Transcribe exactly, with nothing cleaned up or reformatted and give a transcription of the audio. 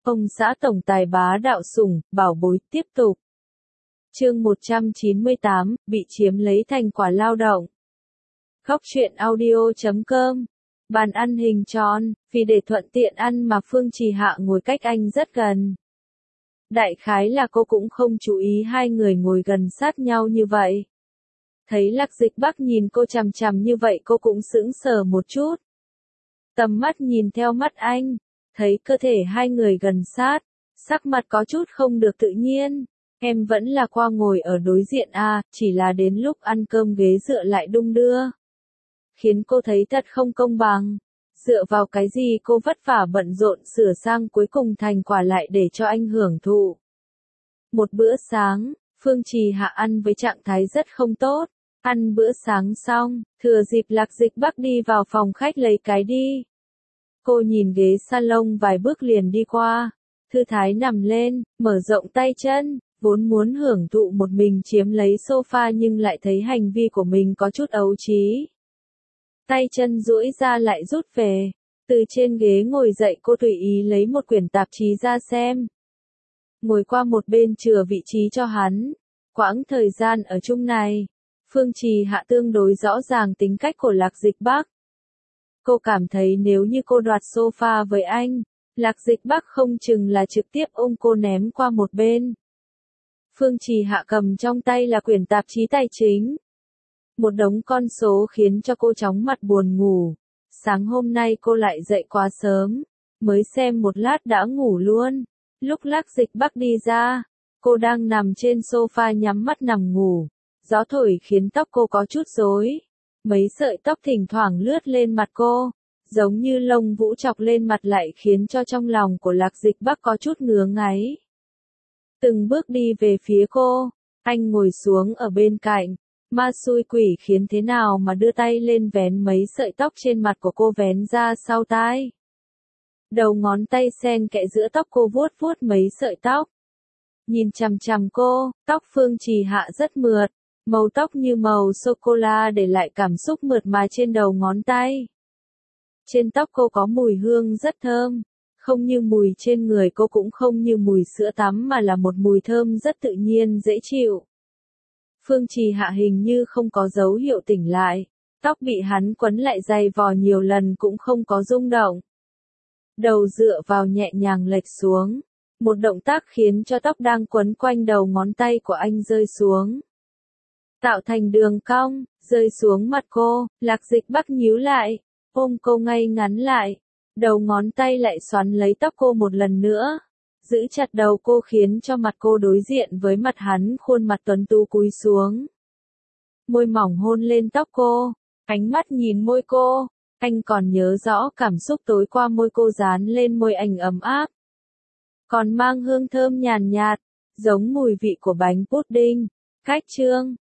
Ông xã tổng tài bá đạo sủng, bảo bối, tiếp tục. Chương một trăm chín mươi tám, bị chiếm lấy thành quả lao động. Góc truyện audio chấm com. Bàn ăn hình tròn, vì để thuận tiện ăn mà Phương Trì Hạ ngồi cách anh rất gần. Đại khái là cô cũng không chú ý hai người ngồi gần sát nhau như vậy. Thấy Lạc Dịch Bắc nhìn cô chằm chằm như vậy cô cũng sững sờ một chút. Tầm mắt nhìn theo mắt anh, thấy cơ thể hai người gần sát, sắc mặt có chút không được tự nhiên. Em vẫn là qua ngồi ở đối diện à, chỉ là đến lúc ăn cơm ghế dựa lại đung đưa. Khiến cô thấy thật không công bằng. Dựa vào cái gì cô vất vả bận rộn sửa sang cuối cùng thành quả lại để cho anh hưởng thụ. Một bữa sáng, Phương Trì Hạ ăn với trạng thái rất không tốt. Ăn bữa sáng xong, thừa dịp Lạc Dịch Bắc đi vào phòng khách lấy cái đi. Cô nhìn ghế salon vài bước liền đi qua. Thư thái nằm lên, mở rộng tay chân, vốn muốn hưởng thụ một mình chiếm lấy sofa nhưng lại thấy hành vi của mình có chút ấu trí. Tay chân duỗi ra lại rút về. Từ trên ghế ngồi dậy cô tùy ý lấy một quyển tạp chí ra xem. Ngồi qua một bên chừa vị trí cho hắn. Quãng thời gian ở chung này, Phương Trì Hạ tương đối rõ ràng tính cách của Lạc Dịch Bắc. Cô cảm thấy nếu như cô đoạt sofa với anh, Lạc Dịch Bắc không chừng là trực tiếp ôm cô ném qua một bên. Phương Trì Hạ cầm trong tay là quyển tạp chí tài chính. Một đống con số khiến cho cô chóng mặt buồn ngủ. Sáng hôm nay cô lại dậy quá sớm, mới xem một lát đã ngủ luôn. Lúc Lạc Dịch Bắc đi ra, cô đang nằm trên sofa nhắm mắt nằm ngủ. Gió thổi khiến tóc cô có chút rối. Mấy sợi tóc thỉnh thoảng lướt lên mặt cô, giống như lông vũ chọc lên mặt lại khiến cho trong lòng của Lạc Dịch Bắc có chút ngứa ngáy. Từng bước đi về phía cô, anh ngồi xuống ở bên cạnh, ma xui quỷ khiến thế nào mà đưa tay lên vén mấy sợi tóc trên mặt của cô vén ra sau tai. Đầu ngón tay xen kẽ giữa tóc cô vuốt vuốt mấy sợi tóc. Nhìn chằm chằm cô, tóc Phương Trì Hạ rất mượt, màu tóc như màu sô-cô-la để lại cảm xúc mượt mà trên đầu ngón tay. Trên tóc cô có mùi hương rất thơm, không như mùi trên người cô cũng không như mùi sữa tắm mà là một mùi thơm rất tự nhiên dễ chịu. Phương Trì Hạ hình như không có dấu hiệu tỉnh lại, tóc bị hắn quấn lại dày vò nhiều lần cũng không có rung động. Đầu dựa vào nhẹ nhàng lệch xuống, một động tác khiến cho tóc đang quấn quanh đầu ngón tay của anh rơi xuống. Tạo thành đường cong, rơi xuống mặt cô, Lạc Dịch Bắc nhíu lại, ôm cô ngay ngắn lại, đầu ngón tay lại xoắn lấy tóc cô một lần nữa, giữ chặt đầu cô khiến cho mặt cô đối diện với mặt hắn, khuôn mặt tuấn tú cúi xuống. Môi mỏng hôn lên tóc cô, ánh mắt nhìn môi cô, anh còn nhớ rõ cảm xúc tối qua môi cô dán lên môi anh ấm áp. Còn mang hương thơm nhàn nhạt, giống mùi vị của bánh pudding. Cách chương